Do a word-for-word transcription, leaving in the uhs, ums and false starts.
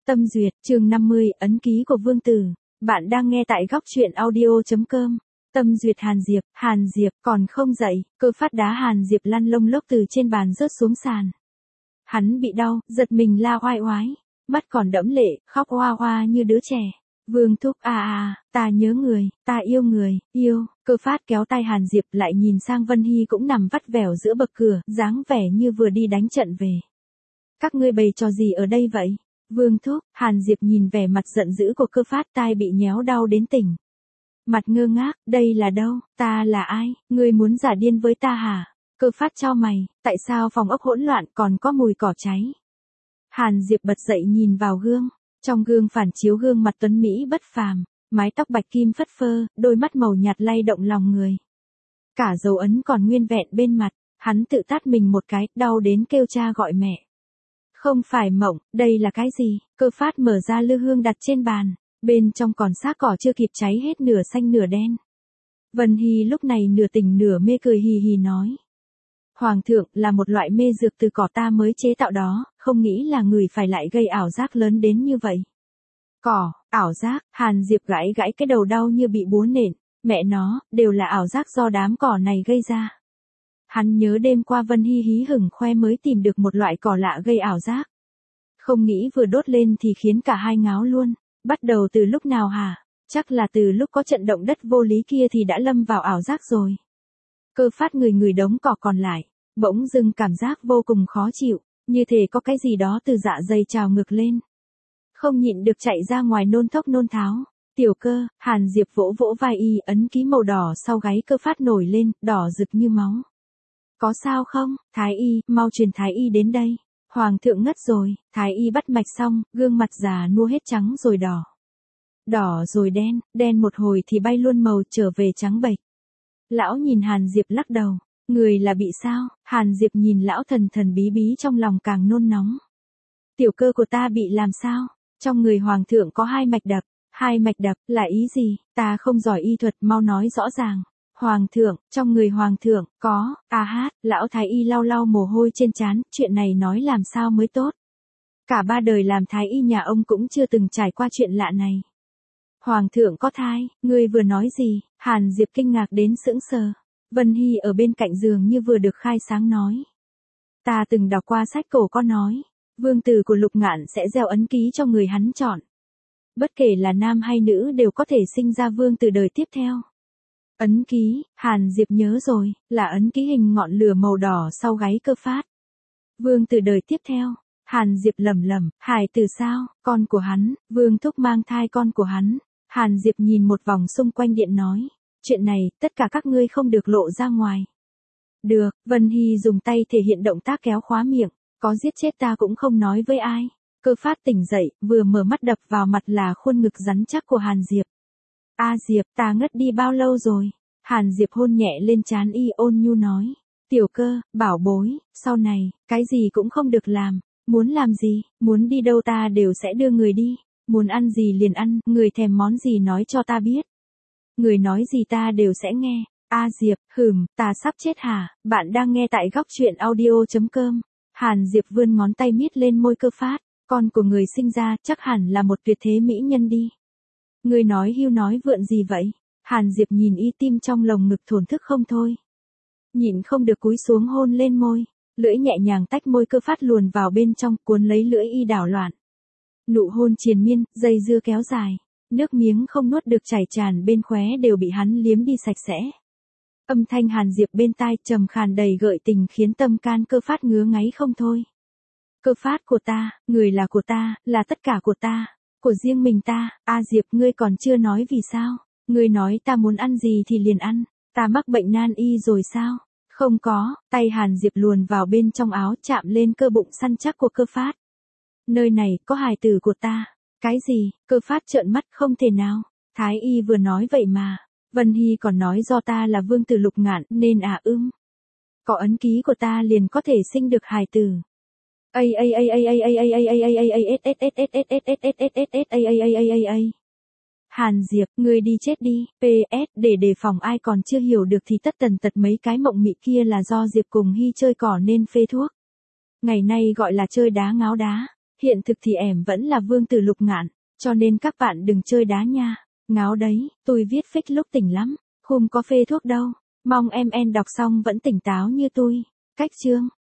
Tâm duyệt, chương năm mươi, ấn ký của Vương Tử. Bạn đang nghe tại góc truyện audio chấm com. Tâm duyệt Hàn Diệp, Hàn Diệp còn không dậy, Cơ Phát đá Hàn Diệp lăn lông lốc từ trên bàn rớt xuống sàn. Hắn bị đau, giật mình la oai oái, mắt còn đẫm lệ, khóc oa oa như đứa trẻ. Vương thúc à à, ta nhớ người, ta yêu người, yêu. Cơ Phát kéo tay Hàn Diệp lại nhìn sang Vân Hy cũng nằm vắt vẻo giữa bậc cửa, dáng vẻ như vừa đi đánh trận về. Các ngươi bày trò gì ở đây vậy? Vương thúc, Hàn Diệp nhìn vẻ mặt giận dữ của Cơ Phát, tai bị nhéo đau đến tỉnh. Mặt ngơ ngác, đây là đâu, ta là ai, ngươi muốn giả điên với ta hả? Cơ Phát chau mày, tại sao phòng ốc hỗn loạn còn có mùi cỏ cháy? Hàn Diệp bật dậy nhìn vào gương, trong gương phản chiếu gương mặt tuấn Mỹ bất phàm, mái tóc bạch kim phất phơ, đôi mắt màu nhạt lay động lòng người. Cả dấu ấn còn nguyên vẹn bên mặt, hắn tự tát mình một cái, đau đến kêu cha gọi mẹ. Không phải mộng, đây là cái gì? Cơ Phát mở ra lư hương đặt trên bàn, bên trong còn xác cỏ chưa kịp cháy hết nửa xanh nửa đen. Vân Hy lúc này nửa tỉnh nửa mê cười hì hì nói. Hoàng thượng là một loại mê dược từ cỏ ta mới chế tạo đó, không nghĩ là người phải lại gây ảo giác lớn đến như vậy. Cỏ, ảo giác, Hàn Diệp gãi gãi cái đầu đau như bị búa nện, mẹ nó, đều là ảo giác do đám cỏ này gây ra. Hắn nhớ đêm qua Vân Hy hí hửng khoe mới tìm được một loại cỏ lạ gây ảo giác. Không nghĩ vừa đốt lên thì khiến cả hai ngáo luôn. Bắt đầu từ lúc nào hả? Chắc là từ lúc có trận động đất vô lý kia thì đã lâm vào ảo giác rồi. Cơ Phát người người đống cỏ còn lại, bỗng dưng cảm giác vô cùng khó chịu, như thể có cái gì đó từ dạ dày trào ngược lên. Không nhịn được chạy ra ngoài nôn thốc nôn tháo. Tiểu Cơ, Hàn Diệp vỗ vỗ vai y, ấn ký màu đỏ sau gáy Cơ Phát nổi lên, đỏ rực như máu. Có sao không, Thái y, mau truyền Thái y đến đây. Hoàng thượng ngất rồi, Thái y bắt mạch xong, gương mặt già nua hết trắng rồi đỏ. Đỏ rồi đen, đen một hồi thì bay luôn màu trở về trắng bệch. Lão nhìn Hàn Diệp lắc đầu, người là bị sao? Hàn Diệp nhìn lão thần thần bí bí trong lòng càng nôn nóng. Tiểu Cơ của ta bị làm sao? Trong người Hoàng thượng có hai mạch đập, hai mạch đập là ý gì? Ta không giỏi y thuật, mau nói rõ ràng. Hoàng thượng, trong người Hoàng thượng, có, a hát, lão Thái y lau lau mồ hôi trên trán, chuyện này nói làm sao mới tốt. Cả ba đời làm Thái y nhà ông cũng chưa từng trải qua chuyện lạ này. Hoàng thượng có thai, ngươi vừa nói gì? Hàn Diệp kinh ngạc đến sững sờ. Vân Hy ở bên cạnh giường như vừa được khai sáng nói. Ta từng đọc qua sách cổ có nói, vương tử của Lục Ngạn sẽ gieo ấn ký cho người hắn chọn. Bất kể là nam hay nữ đều có thể sinh ra vương tử đời tiếp theo. Ấn ký, Hàn Diệp nhớ rồi, là ấn ký hình ngọn lửa màu đỏ sau gáy Cơ Phát. Vương tử đời tiếp theo, Hàn Diệp lẩm lẩm, hài tử sao, con của hắn, Vương thúc mang thai con của hắn. Hàn Diệp nhìn một vòng xung quanh điện nói, chuyện này, tất cả các ngươi không được lộ ra ngoài. Được, Vân Hy dùng tay thể hiện động tác kéo khóa miệng, có giết chết ta cũng không nói với ai. Cơ Phát tỉnh dậy, vừa mở mắt đập vào mặt là khuôn ngực rắn chắc của Hàn Diệp. A Diệp, ta ngất đi bao lâu rồi? Hàn Diệp hôn nhẹ lên trán y, ôn nhu nói. Tiểu Cơ, bảo bối, sau này, cái gì cũng không được làm. Muốn làm gì, muốn đi đâu ta đều sẽ đưa người đi. Muốn ăn gì liền ăn, người thèm món gì nói cho ta biết. Người nói gì ta đều sẽ nghe. A Diệp, hừm, ta sắp chết hả? Bạn đang nghe tại góc truyện audio chấm com. Hàn Diệp vươn ngón tay miết lên môi Cơ Phát. Con của người sinh ra chắc hẳn là một tuyệt thế mỹ nhân đi. Người nói hưu nói vượn gì vậy? Hàn Diệp nhìn y, tim trong lồng ngực thổn thức không thôi. Nhịn không được cúi xuống hôn lên môi, lưỡi nhẹ nhàng tách môi Cơ Phát luồn vào bên trong, cuốn lấy lưỡi y đảo loạn. Nụ hôn triền miên, dây dưa kéo dài, nước miếng không nuốt được chảy tràn bên khóe đều bị hắn liếm đi sạch sẽ. Âm thanh Hàn Diệp bên tai trầm khàn đầy gợi tình khiến tâm can Cơ Phát ngứa ngáy không thôi. Cơ Phát của ta, người là của ta, là tất cả của ta, của riêng mình ta. A Diệp, ngươi còn chưa nói vì sao? Ngươi nói ta muốn ăn gì thì liền ăn, ta mắc bệnh nan y rồi sao? Không có, tay Hàn Diệp luồn vào bên trong áo chạm lên cơ bụng săn chắc của Cơ Phát. Nơi này có hài tử của ta. Cái gì? Cơ Phát trợn mắt, không thể nào. Thái y vừa nói vậy mà. Vân Hy còn nói do ta là vương tử Lục Ngạn nên à ưm. Có ấn ký của ta liền có thể sinh được hài tử. A a a a a a a a a a a a s s s s s s s s s a a a a a a. Hàn Diệp, ngươi đi chết đi. pê ét, để đề phòng ai còn chưa hiểu được thì tất tần tật mấy cái mộng mị kia là do Diệp cùng Hy chơi cỏ nên phê thuốc. Ngày nay gọi là chơi đá ngáo đá. Hiện thực thì em vẫn là Vương Tử Lục Ngạn, cho nên các bạn đừng chơi đá nha. Ngáo đấy, tôi viết fake lúc tỉnh lắm, không có phê thuốc đâu. Mong em en đọc xong vẫn tỉnh táo như tôi. Cách chương